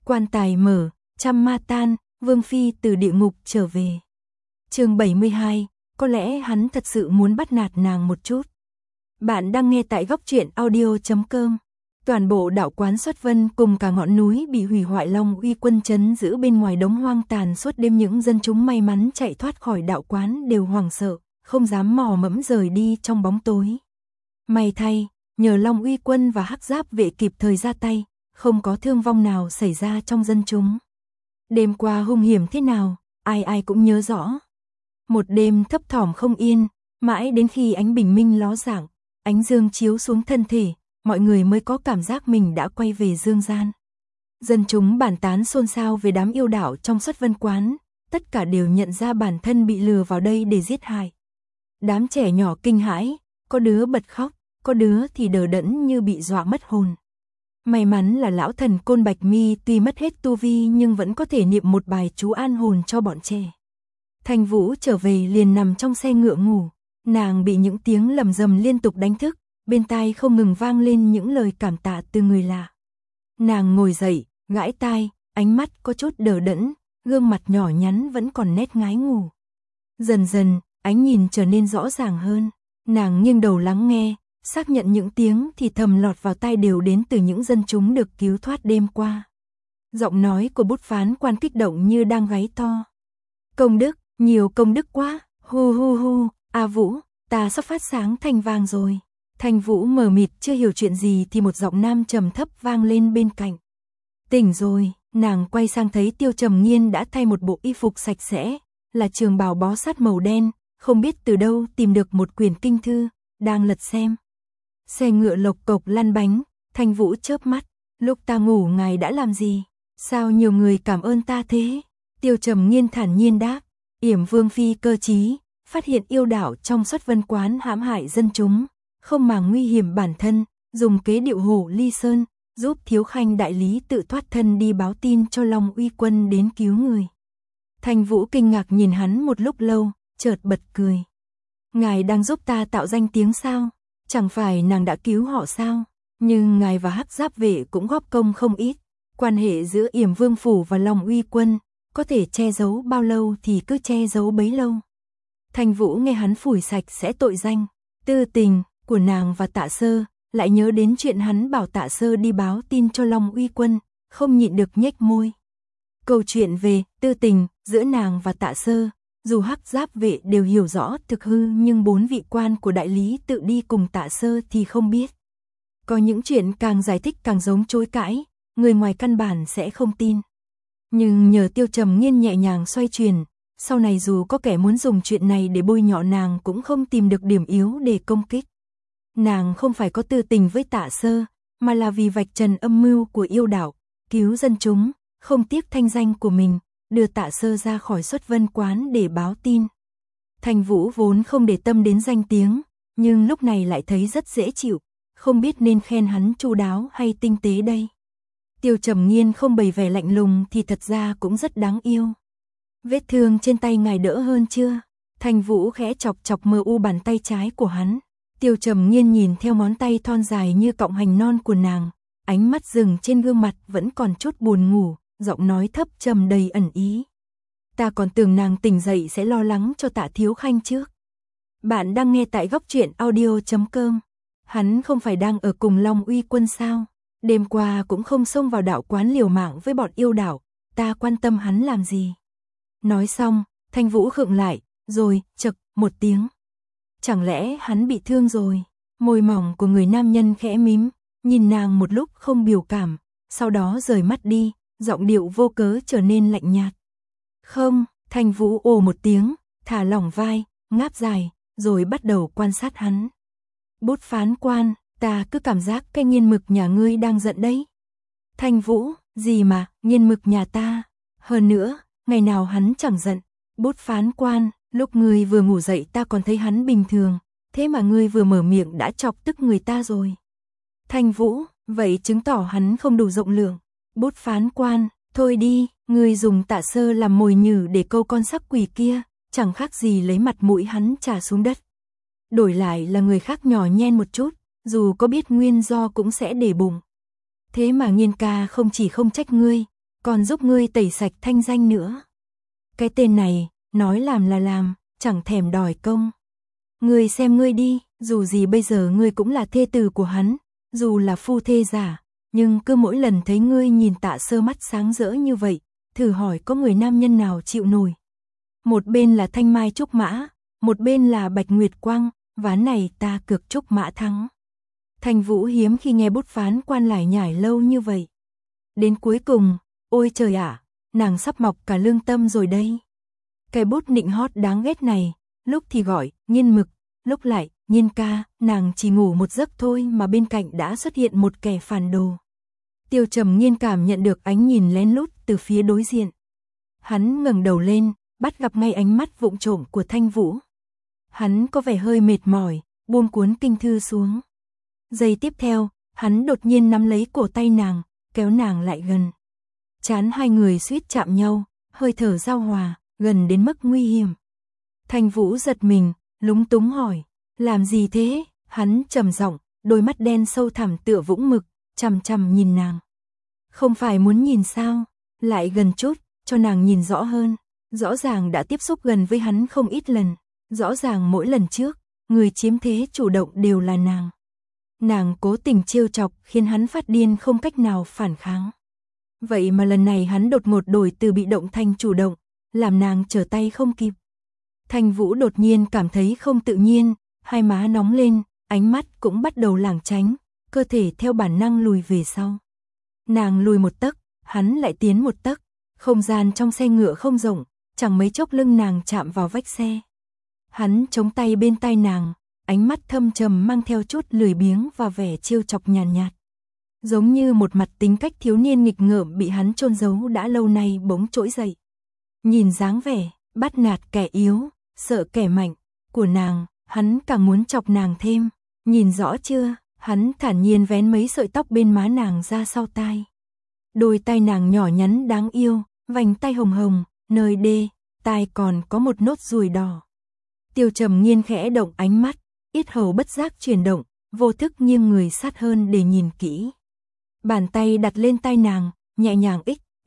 Quan tài mở, trăm ma tan, Vương Phi từ địa ngục trở về. Chương 72, có lẽ hắn thật sự muốn bắt nạt nàng một chút. Bạn đang nghe tại góc truyện audio.com. Toàn bộ đạo quán Xuất Vân cùng cả ngọn núi bị hủy hoại Long Uy quân trấn giữ bên ngoài đống hoang tàn suốt đêm, những dân chúng may mắn chạy thoát khỏi đạo quán đều hoảng sợ, không dám mò mẫm rời đi trong bóng tối. May thay, nhờ Long Uy quân và Hắc Giáp vệ kịp thời ra tay, không có thương vong nào xảy ra trong dân chúng. Đêm qua hung hiểm thế nào, ai ai cũng nhớ rõ. Một đêm thấp thỏm không yên, mãi đến khi ánh bình minh ló dạng, ánh dương chiếu xuống thân thể, mọi người mới có cảm giác mình đã quay về dương gian. Dân chúng bàn tán xôn xao về đám yêu đạo trong Xuất Vân quán, tất cả đều nhận ra bản thân bị lừa vào đây để giết hại. Đám trẻ nhỏ kinh hãi, có đứa bật khóc, có đứa thì đờ đẫn như bị dọa mất hồn. May mắn là lão thần Côn Bạch Mi tuy mất hết tu vi nhưng vẫn có thể niệm một bài chú an hồn cho bọn trẻ. Thanh Vũ trở về liền nằm trong xe ngựa ngủ, nàng bị những tiếng lầm rầm liên tục đánh thức, bên tai không ngừng vang lên những lời cảm tạ từ người lạ. Nàng ngồi dậy, gãi tai, ánh mắt có chút đờ đẫn, gương mặt nhỏ nhắn vẫn còn nét ngái ngủ. Dần dần, ánh nhìn trở nên rõ ràng hơn, nàng nghiêng đầu lắng nghe, xác nhận những tiếng thì thầm lọt vào tai đều đến từ những dân chúng được cứu thoát đêm qua. Giọng nói của bút phán quan kích động như đang gáy to. Công đức, nhiều công đức quá, hu hu hu, A Vũ, ta sắp phát sáng thành vàng rồi. Thanh Vũ mờ mịt chưa hiểu chuyện gì thì một giọng nam trầm thấp vang lên bên cạnh. Tỉnh rồi, nàng quay sang thấy Tiêu Trầm Nghiên đã thay một bộ y phục sạch sẽ, là trường bào bó sát màu đen, không biết từ đâu tìm được một quyển kinh thư, đang lật xem. Xe ngựa lộc cộc lăn bánh, Thanh Vũ chớp mắt, lúc ta ngủ ngài đã làm gì? Sao nhiều người cảm ơn ta thế? Tiêu Trầm Nghiên thản nhiên đáp, Yểm Vương Phi cơ trí, phát hiện yêu đạo trong Xuất Vân quán hãm hại dân chúng, không màng nguy hiểm bản thân, dùng kế điệu hổ ly sơn, giúp Thiếu Khanh đại lý tự thoát thân đi báo tin cho Long Uy quân đến cứu người. Thanh Vũ kinh ngạc nhìn hắn một lúc lâu, chợt bật cười. Ngài đang giúp ta tạo danh tiếng sao? Chẳng phải nàng đã cứu họ sao? Nhưng ngài và Hắc Giáp vệ cũng góp công không ít. Quan hệ giữa Yểm Vương phủ và Long Uy quân, có thể che giấu bao lâu thì cứ che giấu bấy lâu. Thanh Vũ nghe hắn phủi sạch sẽ tội danh, tư tình của nàng và Tạ Sơ, lại nhớ đến chuyện hắn bảo Tạ Sơ đi báo tin cho Long Uy quân, không nhịn được nhếch môi. Câu chuyện về tư tình giữa nàng và Tạ Sơ, dù Hắc Giáp vệ đều hiểu rõ thực hư nhưng 4 vị quan của đại lý tự đi cùng Tạ Sơ thì không biết. Có những chuyện càng giải thích càng giống chối cãi, người ngoài căn bản sẽ không tin. Nhưng nhờ Tiêu Trầm Nghiên nhẹ nhàng xoay truyền, sau này dù có kẻ muốn dùng chuyện này để bôi nhọ nàng cũng không tìm được điểm yếu để công kích. Nàng không phải có tư tình với Tạ Sơ, mà là vì vạch trần âm mưu của yêu đạo, cứu dân chúng, không tiếc thanh danh của mình, đưa Tạ Sơ ra khỏi Xuất Vân quán để báo tin. Thanh Vũ vốn không để tâm đến danh tiếng, nhưng lúc này lại thấy rất dễ chịu, không biết nên khen hắn chu đáo hay tinh tế đây. Tiêu Trầm Nghiên không bày vẻ lạnh lùng thì thật ra cũng rất đáng yêu. Vết thương trên tay ngài đỡ hơn chưa? Thanh Vũ khẽ chọc chọc mờ u bàn tay trái của hắn. Tiêu Trầm Nghiên nhìn theo ngón tay thon dài như cọng hành non của nàng, ánh mắt dừng trên gương mặt vẫn còn chút buồn ngủ, giọng nói thấp trầm đầy ẩn ý. Ta còn tưởng nàng tỉnh dậy sẽ lo lắng cho Tạ Thiếu Khanh trước. Bạn đang nghe tại góc truyện audio.com. Hắn không phải đang ở cùng Long Uy quân sao? Đêm qua cũng không xông vào đạo quán liều mạng với bọn yêu đạo, ta quan tâm hắn làm gì? Nói xong, Thanh Vũ khựng lại, rồi chậc một tiếng. Chẳng lẽ hắn bị thương rồi? Môi mỏng của người nam nhân khẽ mím, nhìn nàng một lúc không biểu cảm, sau đó rời mắt đi, giọng điệu vô cớ trở nên lạnh nhạt. Không, Thanh Vũ ồ một tiếng, thả lỏng vai, ngáp dài, rồi bắt đầu quan sát hắn. Bút phán quan, ta cứ cảm giác cái nghiên mực nhà ngươi đang giận đấy. Thanh Vũ, gì mà, nghiên mực nhà ta? Hơn nữa, ngày nào hắn chẳng giận. Bút phán quan, lúc ngươi vừa ngủ dậy ta còn thấy hắn bình thường, thế mà ngươi vừa mở miệng đã chọc tức người ta rồi. Thanh Vũ, vậy chứng tỏ hắn không đủ rộng lượng. Bút phán quan, thôi đi, ngươi dùng Tạ Sơ làm mồi nhử để câu con sắc quỷ kia, chẳng khác gì lấy mặt mũi hắn trả xuống đất. Đổi lại là người khác nhỏ nhen một chút, dù có biết nguyên do cũng sẽ để bụng. Thế mà Nghiên ca không chỉ không trách ngươi, còn giúp ngươi tẩy sạch thanh danh nữa. Cái tên này, nói làm là làm, chẳng thèm đòi công. Ngươi xem ngươi đi, dù gì bây giờ ngươi cũng là thê tử của hắn, dù là phu thê giả, nhưng cứ mỗi lần thấy ngươi nhìn Tạ Sơ mắt sáng rỡ như vậy, thử hỏi có người nam nhân nào chịu nổi. Một bên là Thanh Mai Trúc Mã, một bên là Bạch Nguyệt Quang, ván này ta cược Trúc Mã thắng. Thanh Vũ hiếm khi nghe bút phán quan lải nhải lâu như vậy. Đến cuối cùng, ôi trời ạ, nàng sắp mọc cả lương tâm rồi đây. Cái bút nịnh hót đáng ghét này, lúc thì gọi Nhiên Mực, lúc lại Nhiên ca, nàng chỉ ngủ một giấc thôi mà bên cạnh đã xuất hiện một kẻ phản đồ. Tiêu Trầm Nhiên cảm nhận được ánh nhìn lén lút từ phía đối diện. Hắn ngẩng đầu lên, bắt gặp ngay ánh mắt vụng trộm của Thanh Vũ. Hắn có vẻ hơi mệt mỏi, buông cuốn kinh thư xuống. Giây tiếp theo, hắn đột nhiên nắm lấy cổ tay nàng, kéo nàng lại gần. Trán hai người suýt chạm nhau, hơi thở giao hòa, gần đến mức nguy hiểm. Thanh Vũ giật mình, lúng túng hỏi, làm gì thế? Hắn trầm giọng, đôi mắt đen sâu thẳm tựa vũng mực, chằm chằm nhìn nàng. Không phải muốn nhìn sao? Lại gần chút, cho nàng nhìn rõ hơn. Rõ ràng đã tiếp xúc gần với hắn không ít lần. Rõ ràng mỗi lần trước, người chiếm thế chủ động đều là nàng. Nàng cố tình trêu chọc khiến hắn phát điên không cách nào phản kháng. Vậy mà lần này hắn đột ngột đổi từ bị động thành chủ động, làm nàng trở tay không kịp. Thanh Vũ đột nhiên cảm thấy không tự nhiên, hai má nóng lên, ánh mắt cũng bắt đầu lảng tránh, cơ thể theo bản năng lùi về sau. Nàng lùi một tấc, hắn lại tiến một tấc, không gian trong xe ngựa không rộng, chẳng mấy chốc lưng nàng chạm vào vách xe. Hắn chống tay bên tai nàng, ánh mắt thâm trầm mang theo chút lười biếng và vẻ trêu chọc nhàn nhạt. Giống như một mặt tính cách thiếu niên nghịch ngợm bị hắn chôn giấu đã lâu nay bỗng trỗi dậy. Nhìn dáng vẻ, bắt nạt kẻ yếu, sợ kẻ mạnh của nàng, hắn càng muốn chọc nàng thêm. Nhìn rõ chưa? Hắn thản nhiên vén mấy sợi tóc bên má nàng ra sau tai. Đôi tay nàng nhỏ nhắn đáng yêu, vành tay hồng hồng, nơi đê, tai còn có một nốt ruồi đỏ. Tiêu Trầm Nhiên khẽ động ánh mắt, yết hầu bất giác chuyển động, vô thức nghiêng người sát hơn để nhìn kỹ. Bàn tay đặt lên tai nàng, nhẹ nhàng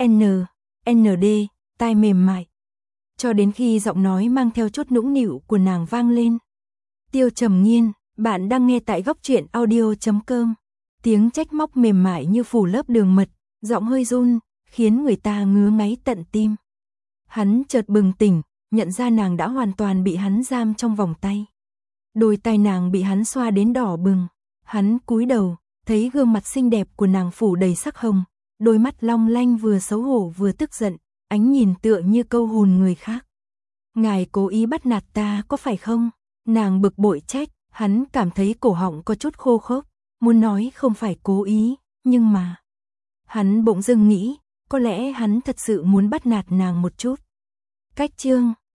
ND, tai mềm mại. Cho đến khi giọng nói mang theo chút nũng nịu của nàng vang lên. Tiêu Trầm Nhiên, bạn đang nghe tại Góc Truyện Audio.com. Tiếng trách móc mềm mại như phủ lớp đường mật, giọng hơi run, khiến người ta ngứa ngáy tận tim. Hắn chợt bừng tỉnh, nhận ra nàng đã hoàn toàn bị hắn giam trong vòng tay. Đôi tay nàng bị hắn xoa đến đỏ bừng. Hắn cúi đầu, thấy gương mặt xinh đẹp của nàng phủ đầy sắc hồng, đôi mắt long lanh vừa xấu hổ vừa tức giận, ánh nhìn tựa như câu hồn người khác. Ngài cố ý bắt nạt ta có phải không? Nàng bực bội trách, hắn cảm thấy cổ họng có chút khô khốc, muốn nói không phải cố ý, nhưng mà... Hắn bỗng dưng nghĩ, có lẽ hắn thật sự muốn bắt nạt nàng một chút. Cách chương